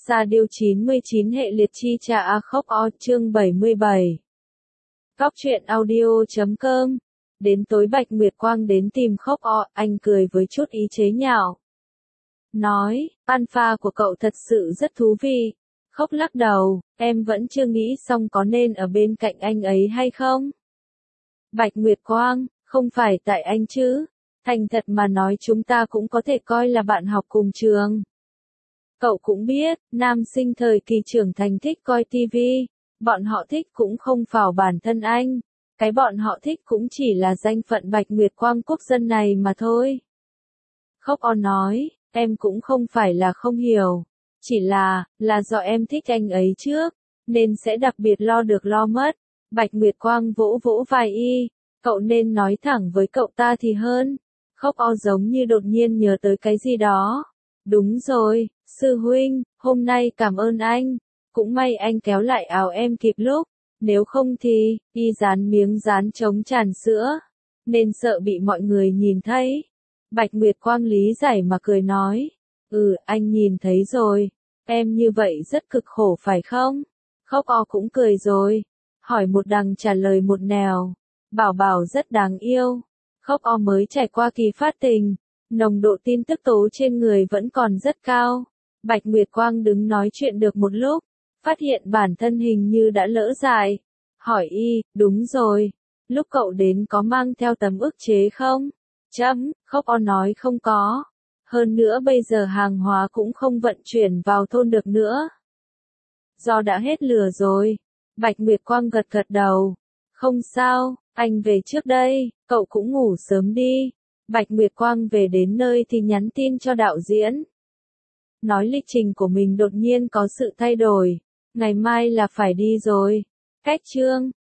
Sa điêu 99 hệ liệt chi cha a khóc o chương 77. Góc truyện audio.com. Đến tối Bạch Nguyệt Quang đến tìm khóc o, anh cười với chút ý chế nhạo. Nói, alpha của cậu thật sự rất thú vị. Khóc lắc đầu, em vẫn chưa nghĩ xong có nên ở bên cạnh anh ấy hay không? Bạch Nguyệt Quang, không phải tại anh chứ. Thành thật mà nói chúng ta cũng có thể coi là bạn học cùng trường. Cậu cũng biết, nam sinh thời kỳ trưởng thành thích coi tivi, bọn họ thích cũng không phảo bản thân anh, cái bọn họ thích cũng chỉ là danh phận Bạch Nguyệt Quang quốc dân này mà thôi. Khóc on nói, em cũng không phải là không hiểu, chỉ là do em thích anh ấy trước, nên sẽ đặc biệt lo được lo mất. Bạch Nguyệt Quang vỗ vỗ vai y, cậu nên nói thẳng với cậu ta thì hơn. Khóc o giống như đột nhiên nhớ tới cái gì đó. Đúng rồi, sư huynh, hôm nay cảm ơn anh. Cũng may anh kéo lại áo em kịp lúc. Nếu không thì, y dán miếng dán chống tràn sữa. Nên sợ bị mọi người nhìn thấy. Bạch Nguyệt Quang lý giải mà cười nói. Anh nhìn thấy rồi. Em như vậy rất cực khổ phải không? Khóc o cũng cười rồi. Hỏi một đằng trả lời một nẻo. Bảo bảo rất đáng yêu. Khóc o mới trải qua kỳ phát tình. Nồng độ tin tức tố trên người vẫn còn rất cao. Bạch Nguyệt Quang đứng nói chuyện được một lúc, phát hiện bản thân hình như đã lỡ dại. Hỏi y, đúng rồi, lúc cậu đến có mang theo tấm ức chế không? Khóc o nói không có. Hơn nữa bây giờ hàng hóa cũng không vận chuyển vào thôn được nữa. Do đã hết lửa rồi. Bạch Nguyệt Quang gật gật đầu. Không sao, anh về trước đây, cậu cũng ngủ sớm đi. Bạch Nguyệt Quang về đến nơi thì nhắn tin cho đạo diễn. Nói lịch trình của mình đột nhiên có sự thay đổi. Ngày mai là phải đi rồi. Cách chương.